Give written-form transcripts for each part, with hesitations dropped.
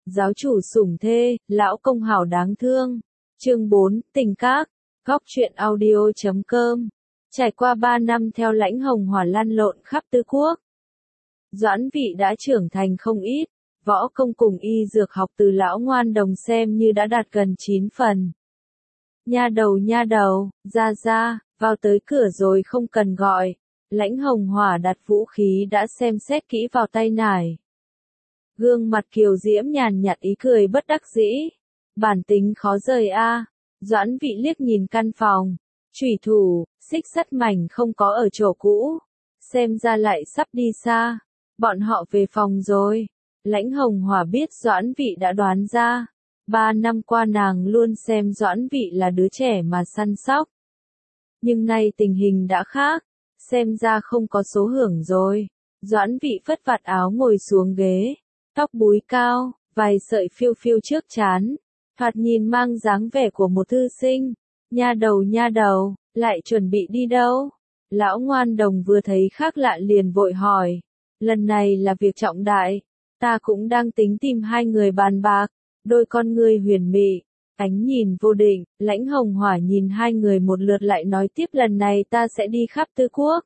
giáo chủ sủng thê, lão công hảo đáng thương. Chương 4, tình các, góc truyện audio.com. Trải qua 3 năm theo Lãnh Hồng Hỏa lăn lộn khắp Tư Quốc, Doãn Vị đã trưởng thành không ít, võ công cùng y dược học từ lão ngoan đồng xem như đã đạt gần 9 phần. Nha đầu, ra, vào tới cửa rồi không cần gọi. Lãnh Hồng Hỏa đặt vũ khí đã xem xét kỹ vào tay nải. Gương mặt kiều diễm nhàn nhạt ý cười bất đắc dĩ. Bản tính khó rời a. Doãn Vị liếc nhìn căn phòng. Chủy thủ, xích sắt mảnh không có ở chỗ cũ. Xem ra lại sắp đi xa. Bọn họ về phòng rồi. Lãnh Hồng Hỏa biết Doãn Vị đã đoán ra. 3 năm qua nàng luôn xem Doãn Vị là đứa trẻ mà săn sóc. Nhưng nay tình hình đã khác. Xem ra không có số hưởng rồi. Doãn Vị phất vạt áo ngồi xuống ghế. Tóc búi cao, vài sợi phiêu phiêu trước trán. Thoạt nhìn mang dáng vẻ của một thư sinh. Nha đầu, lại chuẩn bị đi đâu? Lão ngoan đồng vừa thấy khác lạ liền vội hỏi. Lần này là việc trọng đại. Ta cũng đang tính tìm hai người bàn bạc. Đôi con ngươi huyền mị, ánh nhìn vô định. Lãnh Hồng Hỏa nhìn hai người một lượt lại nói tiếp, lần này ta sẽ đi khắp Tư Quốc.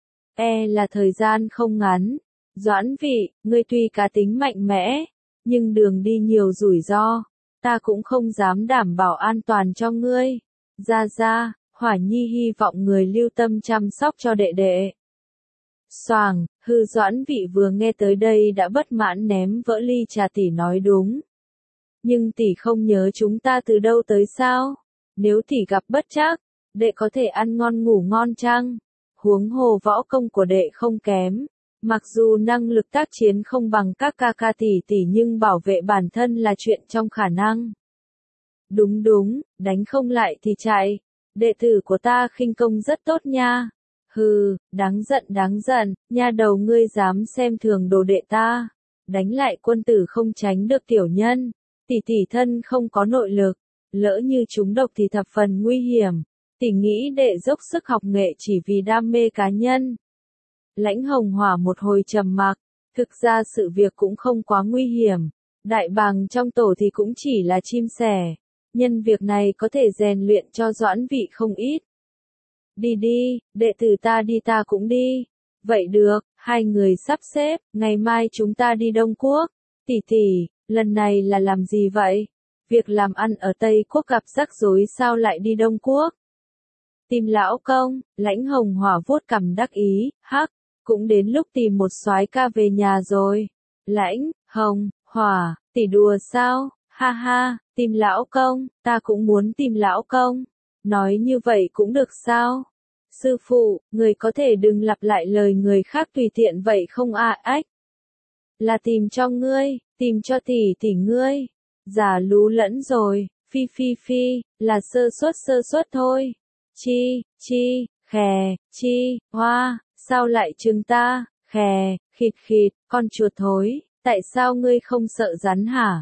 Là thời gian không ngắn. Doãn Vị, ngươi tuy cá tính mạnh mẽ, nhưng đường đi nhiều rủi ro. Ta cũng không dám đảm bảo an toàn cho ngươi. Ra, Hỏa Nhi hy vọng người lưu tâm chăm sóc cho đệ đệ. Xoàng, Doãn Vị vừa nghe tới đây đã bất mãn ném vỡ ly trà. Tỷ nói đúng. Nhưng tỷ không nhớ chúng ta từ đâu tới sao? Nếu tỷ gặp bất trắc, đệ có thể ăn ngon ngủ ngon chăng? Huống hồ võ công của đệ không kém. Mặc dù năng lực tác chiến không bằng các ca tỷ nhưng bảo vệ bản thân là chuyện trong khả năng. Đúng, đánh không lại thì chạy. Đệ tử của ta khinh công rất tốt nha. Đáng giận, nha đầu ngươi dám xem thường đồ đệ ta. Đánh lại quân tử không tránh được tiểu nhân. Tỷ thân không có nội lực. Lỡ như trúng độc thì thập phần nguy hiểm. Tỷ nghĩ đệ dốc sức học nghệ chỉ vì đam mê cá nhân. Lãnh Hồng Hỏa một hồi trầm mặc, thực ra sự việc cũng không quá nguy hiểm. Đại bàng trong tổ thì cũng chỉ là chim sẻ. Nhân việc này có thể rèn luyện cho Doãn Vị không ít. Đi, đệ tử ta đi ta cũng đi. Vậy được, hai người sắp xếp, ngày mai chúng ta đi Đông Quốc. Tỷ, lần này là làm gì vậy? Việc làm ăn ở Tây Quốc gặp rắc rối sao lại đi Đông Quốc? Tìm lão công. Lãnh Hồng Hỏa vuốt cằm đắc ý, cũng đến lúc tìm một soái ca về nhà rồi. Lãnh Hồng Hỏa, tỷ đùa sao? Ha, tìm lão công, ta cũng muốn tìm lão công. Nói như vậy cũng được sao? Sư phụ, người có thể đừng lặp lại lời người khác tùy tiện vậy không ách. Là tìm cho ngươi, tìm cho tỷ ngươi. Giả lú lẫn rồi, phi, là sơ suất thôi. Chi, khè, hoa, sao lại trừng ta, khè, khịt, con chuột thối, tại sao ngươi không sợ rắn hả?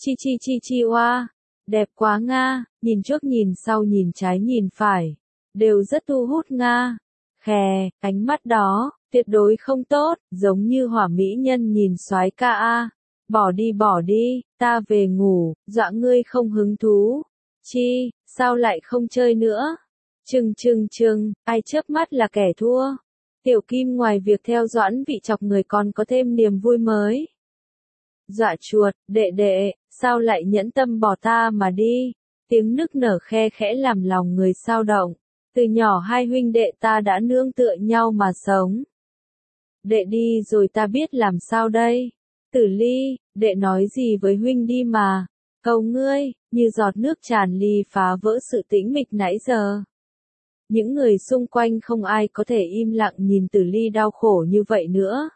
Chi hoa, đẹp quá nga, nhìn trước nhìn sau nhìn trái nhìn phải, đều rất thu hút nga. Khè, ánh mắt đó, tuyệt đối không tốt, giống như hỏa mỹ nhân nhìn soái ca a. Bỏ đi, ta về ngủ, dọa ngươi không hứng thú. Sao lại không chơi nữa? Chừng, ai chớp mắt là kẻ thua. Tiểu Kim ngoài việc theo Doãn Vị chọc người còn có thêm niềm vui mới. Dọa chuột, đệ, sao lại nhẫn tâm bỏ ta mà đi? Tiếng nức nở khe khẽ làm lòng người xao động. Từ nhỏ hai huynh đệ ta đã nương tựa nhau mà sống. Đệ đi rồi ta biết làm sao đây? Tử Ly, đệ nói gì với huynh đi mà. Cầu ngươi, như giọt nước tràn ly phá vỡ sự tĩnh mịch nãy giờ. Những người xung quanh không ai có thể im lặng nhìn Tử Ly đau khổ như vậy nữa.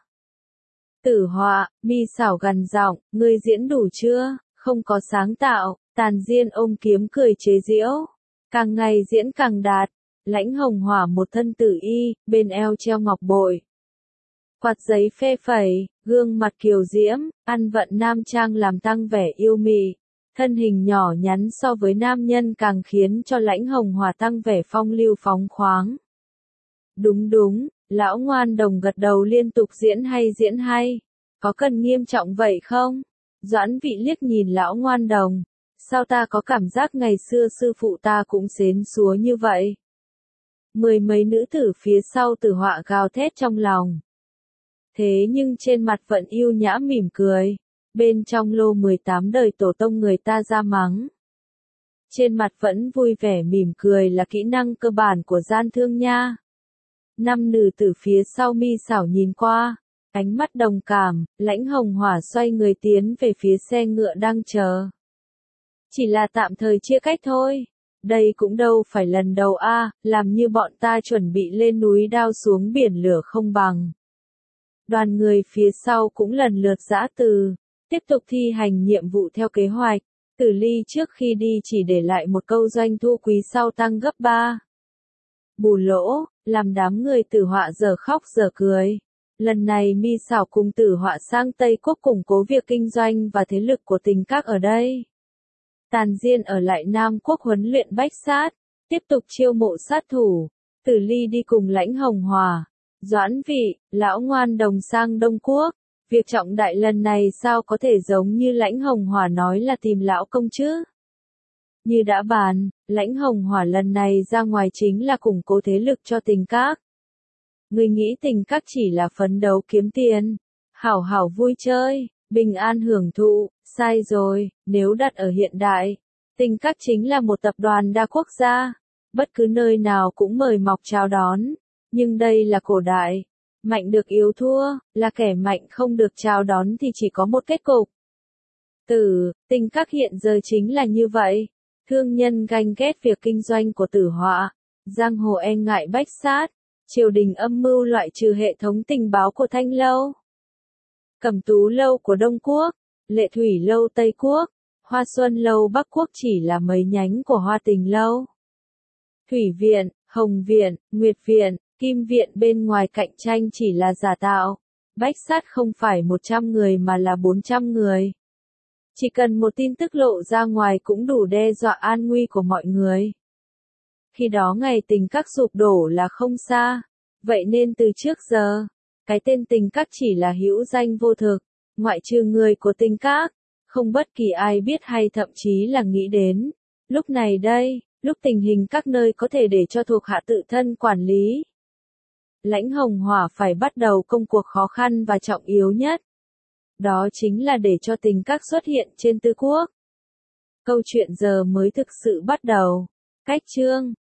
Tử Họa, mi xảo gằn giọng, ngươi diễn đủ chưa? Không có sáng tạo. Tàn Diên ôm kiếm cười chế giễu. Càng ngày diễn càng đạt. Lãnh Hồng Hỏa một thân tử y, bên eo treo ngọc bội. Quạt giấy phê phẩy, gương mặt kiều diễm, ăn vận nam trang làm tăng vẻ yêu mị. Thân hình nhỏ nhắn so với nam nhân càng khiến cho Lãnh Hồng Hỏa tăng vẻ phong lưu phóng khoáng. Đúng, lão ngoan đồng gật đầu liên tục diễn hay. Có cần nghiêm trọng vậy không? Doãn Vị liếc nhìn lão Ngoan Đồng. Sao ta có cảm giác ngày xưa sư phụ ta cũng xến xúa như vậy? Mười mấy nữ tử phía sau Tử Họa gào thét trong lòng. Thế nhưng trên mặt vẫn yêu nhã mỉm cười. Bên trong lô 18 đời tổ tông người ta ra mắng. Trên mặt vẫn vui vẻ mỉm cười là kỹ năng cơ bản của gian thương nha. Năm nữ tử phía sau Mi Xảo nhìn qua, ánh mắt đồng cảm, Lãnh Hồng Hỏa xoay người tiến về phía xe ngựa đang chờ. Chỉ là tạm thời chia cách thôi. Đây cũng đâu phải lần đầu làm như bọn ta chuẩn bị lên núi đao xuống biển lửa không bằng. Đoàn người phía sau cũng lần lượt giã từ, tiếp tục thi hành nhiệm vụ theo kế hoạch. Tử Ly trước khi đi chỉ để lại một câu doanh thu quý sau tăng gấp 3. Bù lỗ, làm đám người Tử Họa giờ khóc giờ cười. Lần này Mi Xảo cùng Tử Họa sang Tây Quốc củng cố việc kinh doanh và thế lực của Tình Các ở đây. Tàn Diên ở lại Nam Quốc huấn luyện bách sát, tiếp tục chiêu mộ sát thủ. Tử Ly đi cùng Lãnh Hồng Hỏa, Doãn Vị, lão Ngoan Đồng sang Đông Quốc. Việc trọng đại lần này sao có thể giống như Lãnh Hồng Hỏa nói là tìm lão công chứ? Như đã bàn, Lãnh Hồng Hỏa lần này ra ngoài chính là củng cố thế lực cho Tình Các. Người nghĩ Tình Các chỉ là phấn đấu kiếm tiền, hảo hảo vui chơi, bình an hưởng thụ, sai rồi, nếu đặt ở hiện đại, Tình Các chính là một tập đoàn đa quốc gia, bất cứ nơi nào cũng mời mọc chào đón, nhưng đây là cổ đại, mạnh được yếu thua, là kẻ mạnh không được chào đón thì chỉ có một kết cục. Tình Các hiện giờ chính là như vậy, thương nhân ganh ghét việc kinh doanh của Tử Họa, giang hồ e ngại bách sát, triều đình âm mưu loại trừ hệ thống tình báo của Thanh Lâu, Cẩm Tú Lâu của Đông Quốc, Lệ Thủy Lâu Tây Quốc, Hoa Xuân Lâu Bắc Quốc chỉ là mấy nhánh của Hoa Tình Lâu. Thủy Viện, Hồng Viện, Nguyệt Viện, Kim Viện bên ngoài cạnh tranh chỉ là giả tạo. Bách sát không phải 100 người mà là 400 người. Chỉ cần một tin tức lộ ra ngoài cũng đủ đe dọa an nguy của mọi người. Khi đó ngày Tình Các sụp đổ là không xa. Vậy nên từ trước giờ, cái tên Tình Các chỉ là hữu danh vô thực. Ngoại trừ người của Tình Các, không bất kỳ ai biết hay thậm chí là nghĩ đến. Lúc này đây, lúc tình hình các nơi có thể để cho thuộc hạ tự thân quản lý. Lãnh Hồng Hỏa phải bắt đầu công cuộc khó khăn và trọng yếu nhất. Đó chính là để cho Tình Các xuất hiện trên Tư Quốc. Câu chuyện giờ mới thực sự bắt đầu. Cách chương